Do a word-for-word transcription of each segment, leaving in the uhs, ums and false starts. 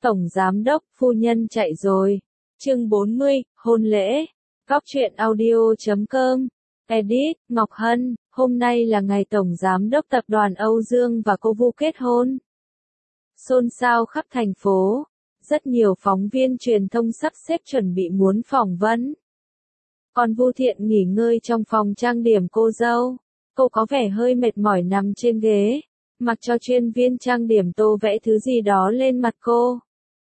Tổng Giám đốc, phu nhân chạy rồi. Chương bốn mươi, hôn lễ. Góc truyện audio chấm com. Edit, Ngọc Hân, hôm nay là ngày Tổng Giám đốc Tập đoàn Âu Dương và cô Vu kết hôn. Xôn xao khắp thành phố. Rất nhiều phóng viên truyền thông sắp xếp chuẩn bị muốn phỏng vấn. Còn Vu Thiện nghỉ ngơi trong phòng trang điểm cô dâu. Cô có vẻ hơi mệt mỏi nằm trên ghế, mặc cho chuyên viên trang điểm tô vẽ thứ gì đó lên mặt cô.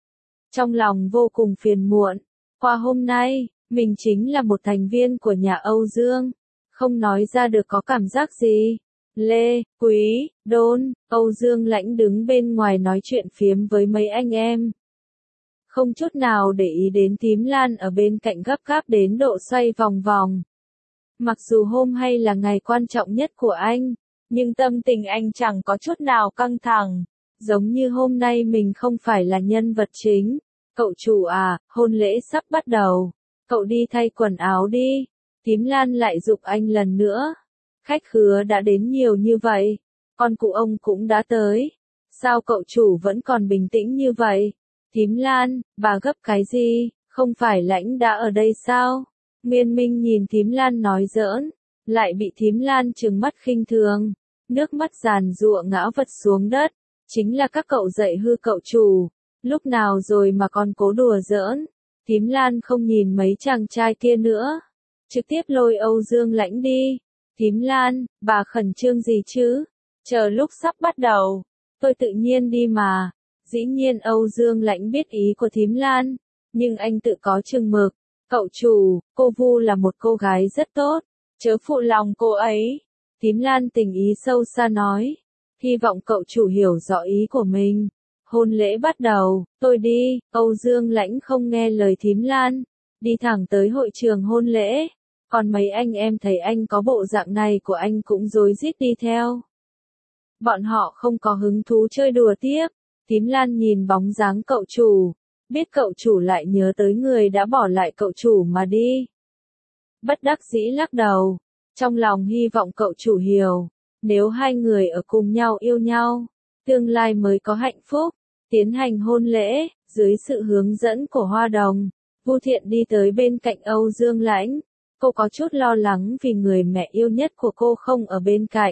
Trong lòng vô cùng phiền muộn, qua hôm nay, mình chính là một thành viên của nhà Âu Dương, không nói ra được có cảm giác gì. Lê, Quý, Đôn, Âu Dương Lãnh đứng bên ngoài nói chuyện phiếm với mấy anh em. Không chút nào để ý đến Thím Lan ở bên cạnh gấp gáp đến độ xoay vòng vòng. Mặc dù hôm hay là ngày quan trọng nhất của anh, nhưng tâm tình anh chẳng có chút nào căng thẳng. Giống như hôm nay mình không phải là nhân vật chính. Cậu chủ à, hôn lễ sắp bắt đầu. Cậu đi thay quần áo đi. Thím Lan lại giục anh lần nữa. Khách khứa đã đến nhiều như vậy. Con cụ ông cũng đã tới. Sao cậu chủ vẫn còn bình tĩnh như vậy? Thím Lan, bà gấp cái gì? Không phải Lãnh đã ở đây sao? Miên Minh nhìn Thím Lan nói giỡn, lại bị Thím Lan trừng mắt khinh thường, nước mắt giàn giụa ngã vật xuống đất. Chính là các cậu dạy hư cậu chủ, lúc nào rồi mà còn cố đùa giỡn. Thím Lan không nhìn mấy chàng trai kia nữa, trực tiếp lôi Âu Dương Lãnh đi. Thím Lan, bà khẩn trương gì chứ? Chờ lúc sắp bắt đầu, tôi tự nhiên đi mà. Dĩ nhiên Âu Dương Lãnh biết ý của Thím Lan, nhưng anh tự có chừng mực. Cậu chủ, cô Vu là một cô gái rất tốt, chớ phụ lòng cô ấy. Thím Lan tình ý sâu xa nói, hy vọng cậu chủ hiểu rõ ý của mình. Hôn lễ bắt đầu, tôi đi. Âu Dương Lãnh không nghe lời Thím Lan, đi thẳng tới hội trường hôn lễ. Còn mấy anh em thấy anh có bộ dạng này của anh cũng rối rít đi theo. Bọn họ không có hứng thú chơi đùa tiếp. Thím Lan nhìn bóng dáng cậu chủ, biết cậu chủ lại nhớ tới người đã bỏ lại cậu chủ mà đi. Bất đắc dĩ lắc đầu, trong lòng hy vọng cậu chủ hiểu, nếu hai người ở cùng nhau yêu nhau, tương lai mới có hạnh phúc. Tiến hành hôn lễ, dưới sự hướng dẫn của Hoa Đồng, Vu Thiện đi tới bên cạnh Âu Dương Lãnh. Cô có chút lo lắng vì người mẹ yêu nhất của cô không ở bên cạnh,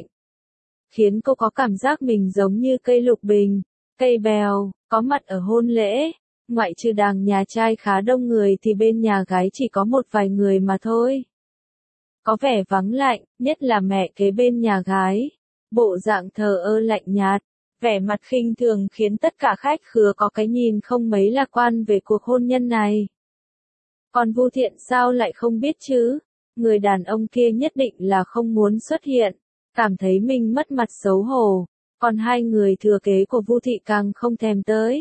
khiến cô có cảm giác mình giống như cây lục bình, cây bèo, có mặt ở hôn lễ. Ngoại trừ đàng nhà trai khá đông người thì bên nhà gái chỉ có một vài người mà thôi. Có vẻ vắng lạnh, nhất là mẹ kế bên nhà gái. Bộ dạng thờ ơ lạnh nhạt, vẻ mặt khinh thường khiến tất cả khách khứa có cái nhìn không mấy lạc quan về cuộc hôn nhân này. Còn Vu Thiện sao lại không biết chứ? Người đàn ông kia nhất định là không muốn xuất hiện, cảm thấy mình mất mặt xấu hổ. Còn hai người thừa kế của Vu Thị càng không thèm tới.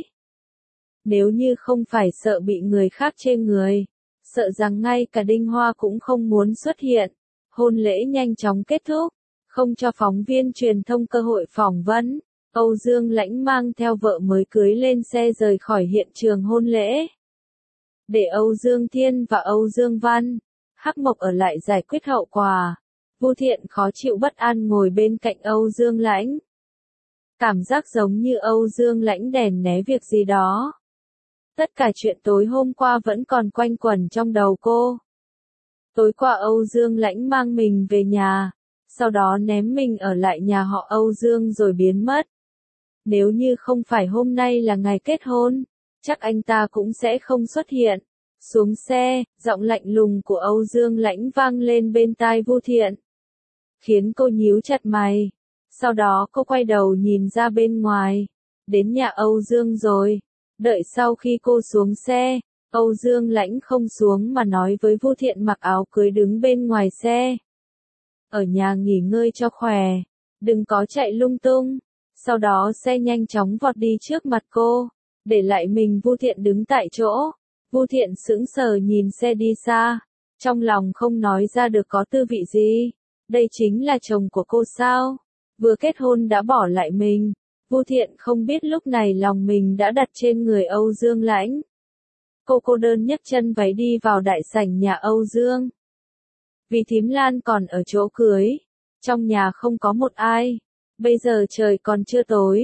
Nếu như không phải sợ bị người khác chê người, sợ rằng ngay cả Đinh Hoa cũng không muốn xuất hiện. Hôn lễ nhanh chóng kết thúc, không cho phóng viên truyền thông cơ hội phỏng vấn. Âu Dương Lãnh mang theo vợ mới cưới lên xe rời khỏi hiện trường hôn lễ. Để Âu Dương Thiên và Âu Dương Văn, Hắc Mộc ở lại giải quyết hậu quả. Vu Thiện khó chịu bất an ngồi bên cạnh Âu Dương Lãnh. Cảm giác giống như Âu Dương Lãnh đèn né việc gì đó. Tất cả chuyện tối hôm qua vẫn còn quanh quẩn trong đầu cô. Tối qua Âu Dương Lãnh mang mình về nhà, sau đó ném mình ở lại nhà họ Âu Dương rồi biến mất. Nếu như không phải hôm nay là ngày kết hôn, chắc anh ta cũng sẽ không xuất hiện. Xuống xe, giọng lạnh lùng của Âu Dương Lãnh vang lên bên tai Vu Thiện, khiến cô nhíu chặt mày. Sau đó cô quay đầu nhìn ra bên ngoài, đến nhà Âu Dương rồi. Đợi sau khi cô xuống xe, Âu Dương Lãnh không xuống mà nói với Vu Thiện mặc áo cưới đứng bên ngoài xe. Ở nhà nghỉ ngơi cho khỏe, đừng có chạy lung tung. Sau đó xe nhanh chóng vọt đi trước mặt cô, để lại mình Vu Thiện đứng tại chỗ. Vu Thiện sững sờ nhìn xe đi xa, trong lòng không nói ra được có tư vị gì. Đây chính là chồng của cô sao? Vừa kết hôn đã bỏ lại mình. Vu Thiện không biết lúc này lòng mình đã đặt trên người Âu Dương Lãnh. Cô cô đơn nhấc chân váy đi vào đại sảnh nhà Âu Dương. Vì Thím Lan còn ở chỗ cưới, trong nhà không có một ai. Bây giờ trời còn chưa tối,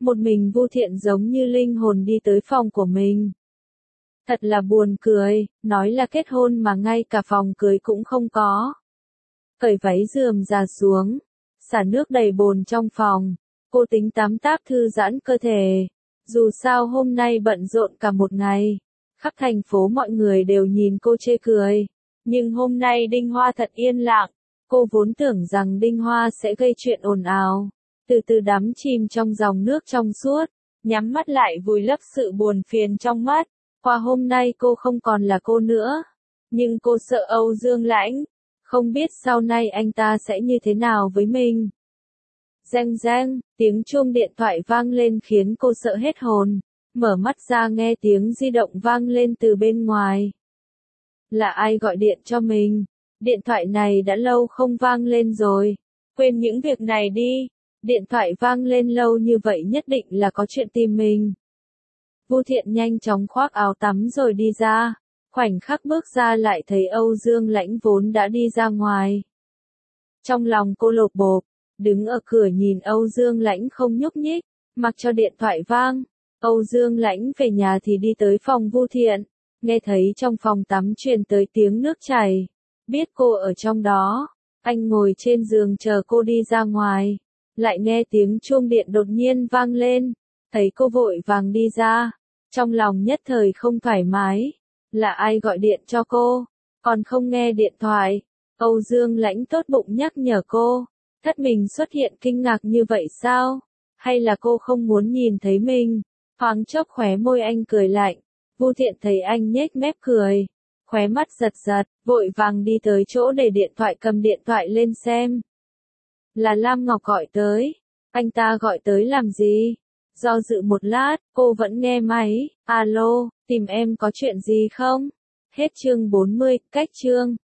Một mình Vu Thiện giống như linh hồn đi tới phòng của mình. Thật là buồn cười, nói là kết hôn mà ngay cả phòng cưới cũng không có. Cởi váy rườm rà xuống, xả nước đầy bồn trong phòng, cô tính tắm táp thư giãn cơ thể. Dù sao hôm nay bận rộn cả một ngày, khắp thành phố mọi người đều nhìn cô chê cười. Nhưng hôm nay Đinh Hoa thật yên lặng, cô vốn tưởng rằng Đinh Hoa sẽ gây chuyện ồn ào. Từ từ đắm chìm trong dòng nước trong suốt, nhắm mắt lại vùi lấp sự buồn phiền trong mắt. Qua hôm nay cô không còn là cô nữa, nhưng cô sợ Âu Dương Lãnh, không biết sau này anh ta sẽ như thế nào với mình. Reng reng, tiếng chuông điện thoại vang lên khiến cô sợ hết hồn, mở mắt ra nghe tiếng di động vang lên từ bên ngoài. Là ai gọi điện cho mình? Điện thoại này đã lâu không vang lên rồi. Quên những việc này đi, điện thoại vang lên lâu như vậy nhất định là có chuyện tìm mình. Vu Thiện nhanh chóng khoác áo tắm rồi đi ra, khoảnh khắc bước ra lại thấy Âu Dương Lãnh vốn đã đi ra ngoài. Trong lòng cô lột bột, đứng ở cửa nhìn Âu Dương Lãnh không nhúc nhích, mặc cho điện thoại vang. Âu Dương Lãnh về nhà thì đi tới phòng Vu Thiện, nghe thấy trong phòng tắm truyền tới tiếng nước chảy, biết cô ở trong đó, anh ngồi trên giường chờ cô đi ra ngoài, lại nghe tiếng chuông điện đột nhiên vang lên, thấy cô vội vàng đi ra, trong lòng nhất thời không thoải mái, là ai gọi điện cho cô, còn không nghe điện thoại. Âu Dương Lãnh tốt bụng nhắc nhở cô, thất mình xuất hiện kinh ngạc như vậy sao, hay là cô không muốn nhìn thấy mình? Thoáng chốc khóe môi anh cười lạnh, Vu Thiện thấy anh nhếch mép cười, khóe mắt giật giật, vội vàng đi tới chỗ để điện thoại cầm điện thoại lên xem. Là Lam Ngọc gọi tới, anh ta gọi tới làm gì? Do dự một lát, cô vẫn nghe máy, alo, tìm em có chuyện gì không? Hết chương bốn mươi, cách chương.